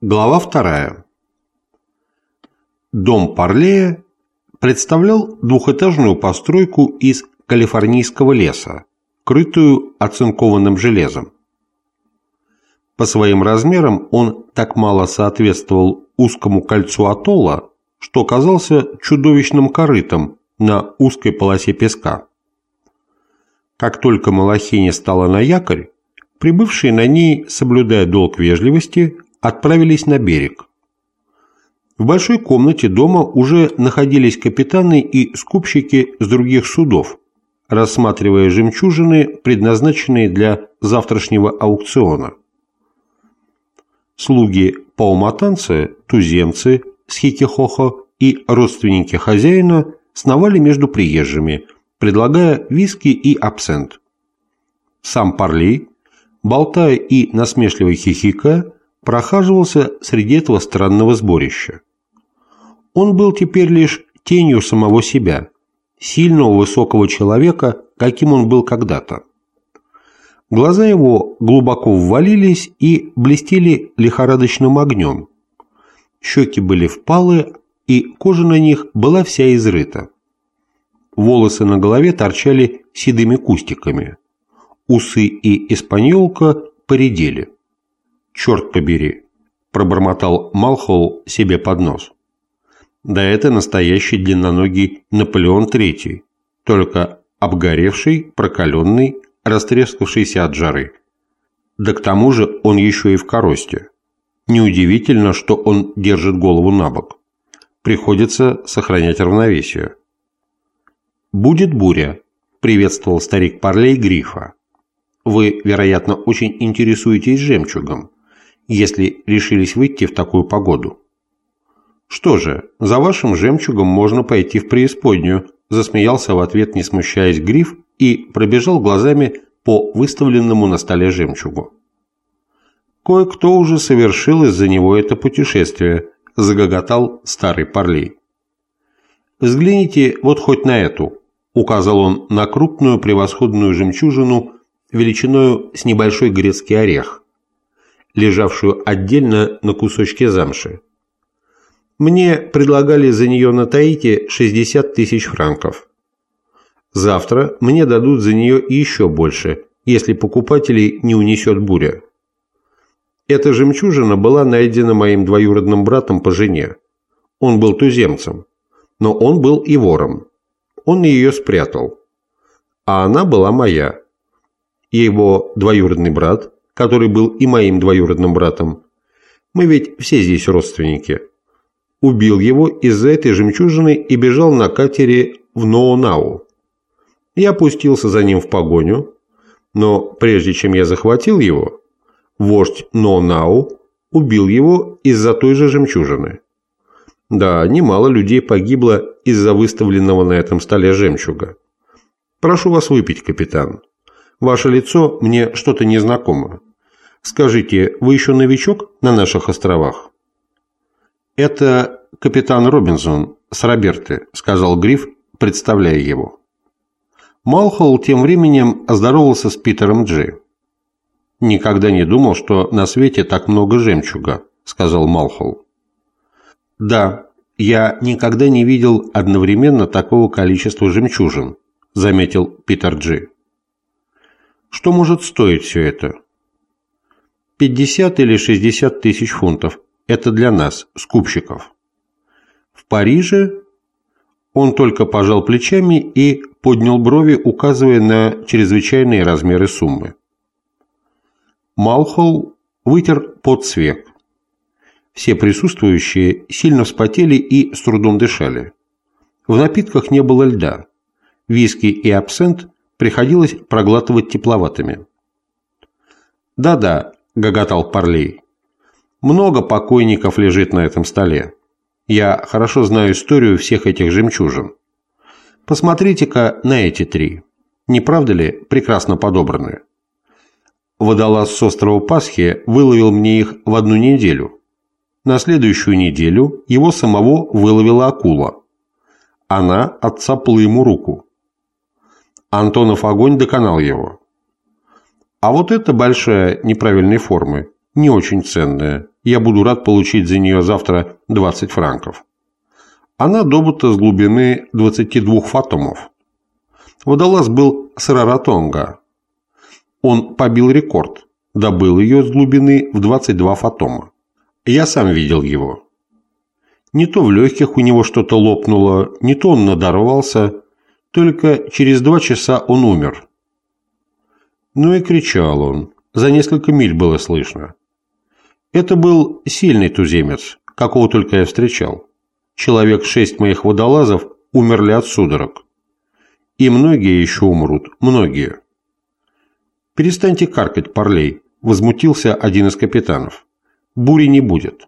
Глава 2. Дом Парлея представлял двухэтажную постройку из калифорнийского леса, крытую оцинкованным железом. По своим размерам он так мало соответствовал узкому кольцу атолла, что казался чудовищным корытом на узкой полосе песка. Как только Малахене стала на якорь, прибывшие на ней, соблюдая долг вежливости, отправились на берег. В большой комнате дома уже находились капитаны и скупщики с других судов, рассматривая жемчужины, предназначенные для завтрашнего аукциона. Слуги пауматанцы, туземцы, схикихохо и родственники хозяина сновали между приезжими, предлагая виски и абсент. Сам Парлей, болтая и насмешливо хихикая, прохаживался среди этого странного сборища. Он был теперь лишь тенью самого себя, сильного высокого человека, каким он был когда-то. Глаза его глубоко ввалились и блестели лихорадочным огнем. Щеки были впалы, и кожа на них была вся изрыта. Волосы на голове торчали седыми кустиками. Усы и испаньолка поредели. «Черт побери!» – пробормотал Малхолл себе под нос. «Да это настоящий длинноногий Наполеон III, только обгоревший, прокаленный, растрескавшийся от жары. Да к тому же он еще и в коросте. Неудивительно, что он держит голову на бок. Приходится сохранять равновесие». «Будет буря», – приветствовал старик Парлей Грифа. «Вы, вероятно, очень интересуетесь жемчугом, если решились выйти в такую погоду». «Что же, за вашим жемчугом можно пойти в преисподнюю», – засмеялся в ответ, не смущаясь, Гриф и пробежал глазами по выставленному на столе жемчугу. «Кое-кто уже совершил из-за него это путешествие», – загоготал старый Парлей. «Взгляните вот хоть на эту», – указал он на крупную превосходную жемчужину величиною с небольшой грецкий орех, лежавшую отдельно на кусочке замши. «Мне предлагали за нее на Таити 60 тысяч франков. Завтра мне дадут за нее еще больше, если покупателей не унесет буря. Эта жемчужина была найдена моим двоюродным братом по жене. Он был туземцем, но он был и вором. Он ее спрятал. А она была моя. Его двоюродный брат, который был и моим двоюродным братом, мы ведь все здесь родственники, убил его из-за этой жемчужины и бежал на катере в Ноонау. Я пустился за ним в погоню, но прежде чем я захватил его, вождь Ноонау убил его из-за той же жемчужины. Да, немало людей погибло из-за выставленного на этом столе жемчуга. Прошу вас выпить, капитан. Ваше лицо мне что-то незнакомо. Скажите, вы еще новичок на наших островах?» «Это капитан Робинсон с Роберты», – сказал Гриф, представляя его. Малхолл тем временем оздоровался с Питером Джи. «Никогда не думал, что на свете так много жемчуга», – сказал Малхолл. «Да, я никогда не видел одновременно такого количества жемчужин», – заметил Питер Джи. «Что может стоить все это?» 50 или 60 тысяч фунтов. Это для нас, скупщиков. В Париже он только пожал плечами и поднял брови, указывая на чрезвычайные размеры суммы. Малхолл вытер пот с век. Все присутствующие сильно вспотели и с трудом дышали. В напитках не было льда. Виски и абсент приходилось проглатывать тепловатыми. «Да-да», – гоготал Парлей. «Много покойников лежит на этом столе. Я хорошо знаю историю всех этих жемчужин. Посмотрите-ка на эти три. Не правда ли прекрасно подобраны? Водолаз с острова Пасхи выловил мне их в одну неделю. На следующую неделю его самого выловила акула. Она отцапала ему руку. Антонов огонь доконал его. А вот эта большая неправильной формы, не очень ценная, Я буду рад получить за нее завтра 20 франков. Она добыта с глубины 22 фатомов. Водолаз был с Раратонга. Он побил рекорд, добыл ее с глубины в 22 фатома. Я сам видел его. Не то в легких у него что-то лопнуло, не то он надорвался, только через 2 часа он умер. Ну и кричал он, за несколько миль было слышно. Это был сильный туземец, какого только я встречал. Человек 6 моих водолазов умерли от судорог. И многие еще умрут, многие. «Перестаньте каркать, Парлей», — возмутился один из капитанов. «Бури не будет».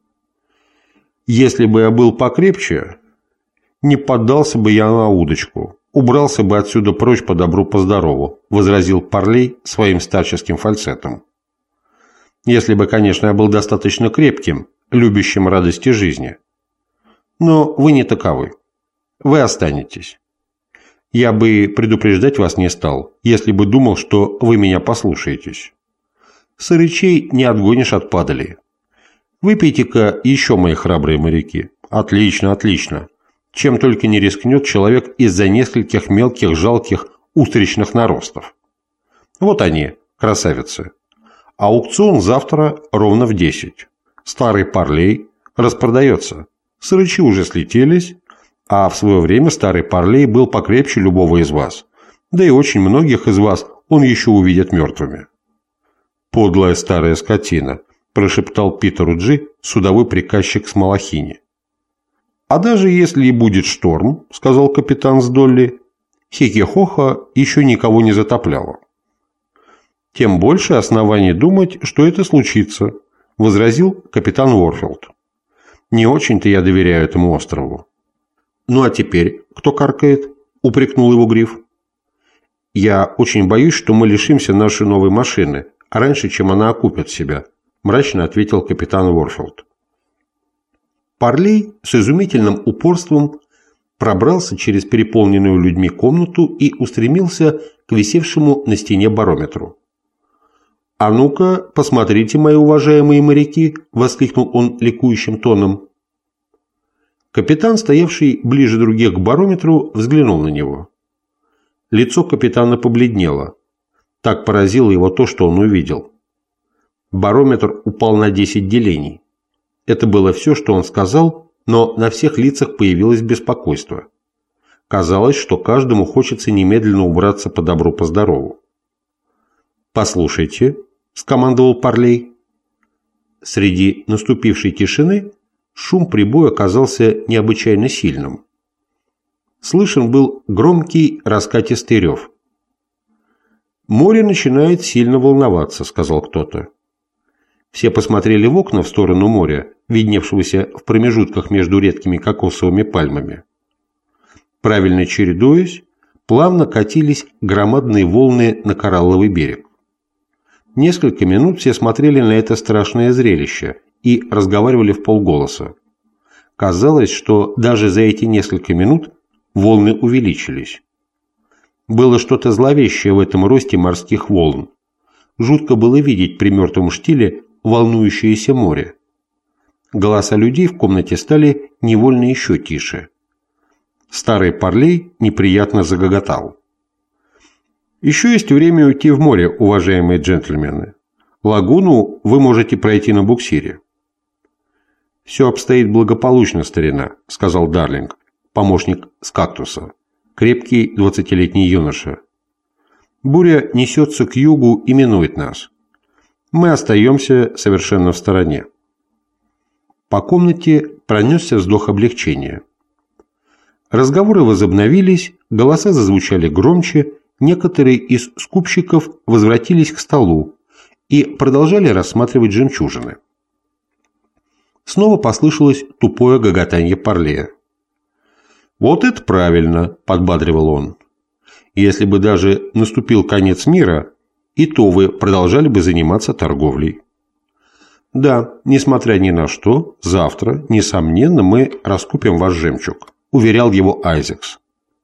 «Если бы я был покрепче, не поддался бы я на удочку, убрался бы отсюда прочь по добру, по здорову», — возразил Парлей своим старческим фальцетом. «Если бы, конечно, я был достаточно крепким, любящим радости жизни. Но вы не таковы. Вы останетесь. Я бы предупреждать вас не стал, если бы думал, что вы меня послушаетесь. Сырычей не отгонишь от падали. Выпейте-ка еще, мои храбрые моряки. Отлично, отлично. Чем только не рискнет человек из-за нескольких мелких жалких устричных наростов. Вот они, красавицы. Аукцион завтра ровно в 10. Старый Парлей распродается. Сырычи уже слетелись, а в свое время старый Парлей был покрепче любого из вас. Да и очень многих из вас он еще увидит мертвыми. «Подлая старая скотина», – прошептал Питеру Джи, судовой приказчик с Малахини. «А даже если и будет шторм», – сказал капитан с Долли, – «Хихихоха еще никого не затопляло». «Тем больше оснований думать, что это случится», – возразил капитан Уорфилд. «Не очень-то я доверяю этому острову». «Ну а теперь кто каркает?» – упрекнул его Гриф. «Я очень боюсь, что мы лишимся нашей новой машины раньше, чем она окупит себя», – мрачно ответил капитан Уорфилд. Парлей с изумительным упорством пробрался через переполненную людьми комнату и устремился к висевшему на стене барометру. «А ну-ка, посмотрите, мои уважаемые моряки!» – воскликнул он ликующим тоном. Капитан, стоявший ближе других к барометру, взглянул на него. Лицо капитана побледнело. Так поразило его то, что он увидел. Барометр упал на 10 делений. Это было все, что он сказал, но на всех лицах появилось беспокойство. Казалось, что каждому хочется немедленно убраться по добру, по здорову. «Послушайте», – скомандовал Парлей. Среди наступившей тишины шум прибоя оказался необычайно сильным. Слышен был громкий раскатистый рев. «Море начинает сильно волноваться», – сказал кто-то. Все посмотрели в окна в сторону моря, видневшегося в промежутках между редкими кокосовыми пальмами. Правильно чередуясь, плавно катились громадные волны на коралловый берег. Несколько минут все смотрели на это страшное зрелище и разговаривали вполголоса. Казалось, что даже за эти несколько минут волны увеличились. Было что-то зловещее в этом росте морских волн. Жутко было видеть при мертвом штиле волнующееся море. Голоса людей в комнате стали невольно еще тише. Старый Парлей неприятно загоготал. «Еще есть время уйти в море, уважаемые джентльмены. Лагуну вы можете пройти на буксире». «Все обстоит благополучно, старина», — сказал Дарлинг, помощник с кактуса, крепкий 20-летний юноша. «Буря несется к югу и минует нас. Мы остаемся совершенно в стороне». По комнате пронесся вздох облегчения. Разговоры возобновились, голоса зазвучали громче, некоторые из скупщиков возвратились к столу и продолжали рассматривать жемчужины. Снова послышалось тупое гоготанье Парлея. «Вот это правильно», – подбадривал он. «Если бы даже наступил конец мира, и то вы продолжали бы заниматься торговлей». «Да, несмотря ни на что, завтра, несомненно, мы раскупим ваш жемчуг», – уверял его Айзекс.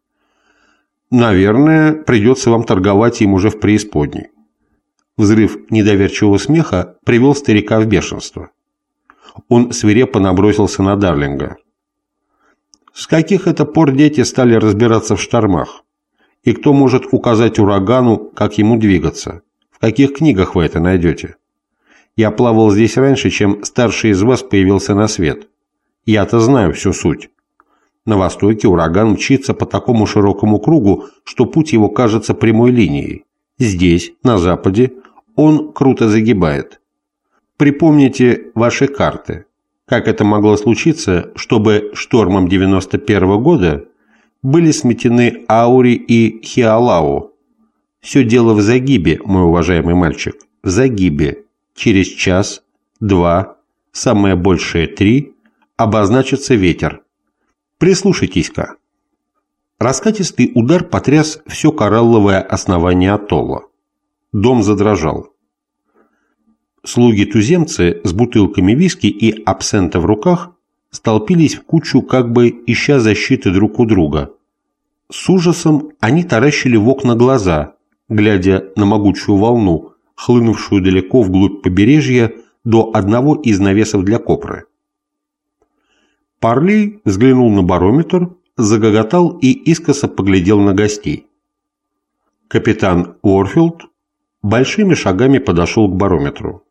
«Наверное, придется вам торговать им уже в преисподней». Взрыв недоверчивого смеха привел старика в бешенство. Он свирепо набросился на Дарлинга. С каких это пор дети стали разбираться в штормах? И кто может указать урагану, как ему двигаться? В каких книгах вы это найдете? Я плавал здесь раньше, чем старший из вас появился на свет. Я-то знаю всю суть. На востоке ураган мчится по такому широкому кругу, что путь его кажется прямой линией. Здесь, на западе, он круто загибает. Припомните ваши карты. Как это могло случиться, чтобы штормом 91-го года были сметены Аури и Хиалау? Все дело в загибе, мой уважаемый мальчик, в загибе. Через час, два, самое большее 3, обозначится ветер. Прислушайтесь-ка. Раскатистый удар потряс все коралловое основание атолла. Дом задрожал. Слуги-туземцы с бутылками виски и абсента в руках столпились в кучу, как бы ища защиты друг у друга. С ужасом они таращили в окна глаза, глядя на могучую волну, хлынувшую далеко вглубь побережья до одного из навесов для копры. Парли взглянул на барометр, загоготал и искоса поглядел на гостей. Капитан Уорфилд большими шагами подошел к барометру.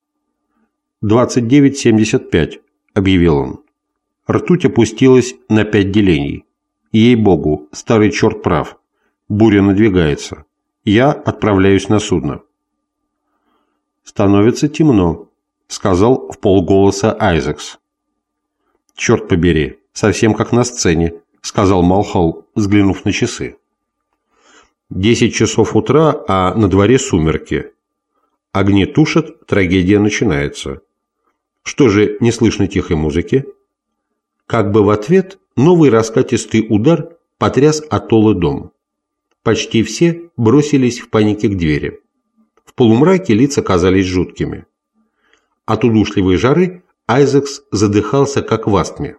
29,75, объявил он. Ртуть опустилась на 5 делений. Ей-богу, старый черт прав. Буря надвигается. Я отправляюсь на судно. Становится темно, сказал вполголоса Айзекс. Черт побери, совсем как на сцене, сказал Малхолл, взглянув на часы. 10 часов утра, а на дворе сумерки. Огни тушат, трагедия начинается. Что же, не слышно тихой музыки? Как бы в ответ новый раскатистый удар потряс атолл и дом. Почти все бросились в панике к двери. В полумраке лица казались жуткими. От удушливой жары Айзекс задыхался, как в астме.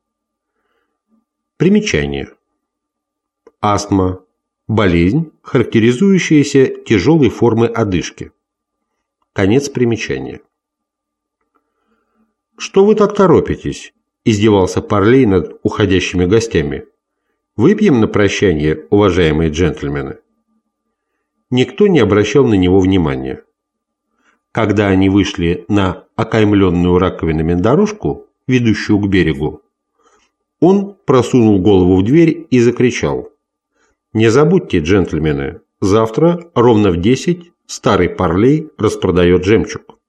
Примечание. Астма. Болезнь, характеризующаяся тяжелой формой одышки. Конец примечания. «Что вы так торопитесь?» – издевался Парлей над уходящими гостями. «Выпьем на прощание, уважаемые джентльмены». Никто не обращал на него внимания. Когда они вышли на окаймленную раковинами дорожку, ведущую к берегу, он просунул голову в дверь и закричал: «Не забудьте, джентльмены, завтра ровно в 10 старый Парлей распродает жемчуг».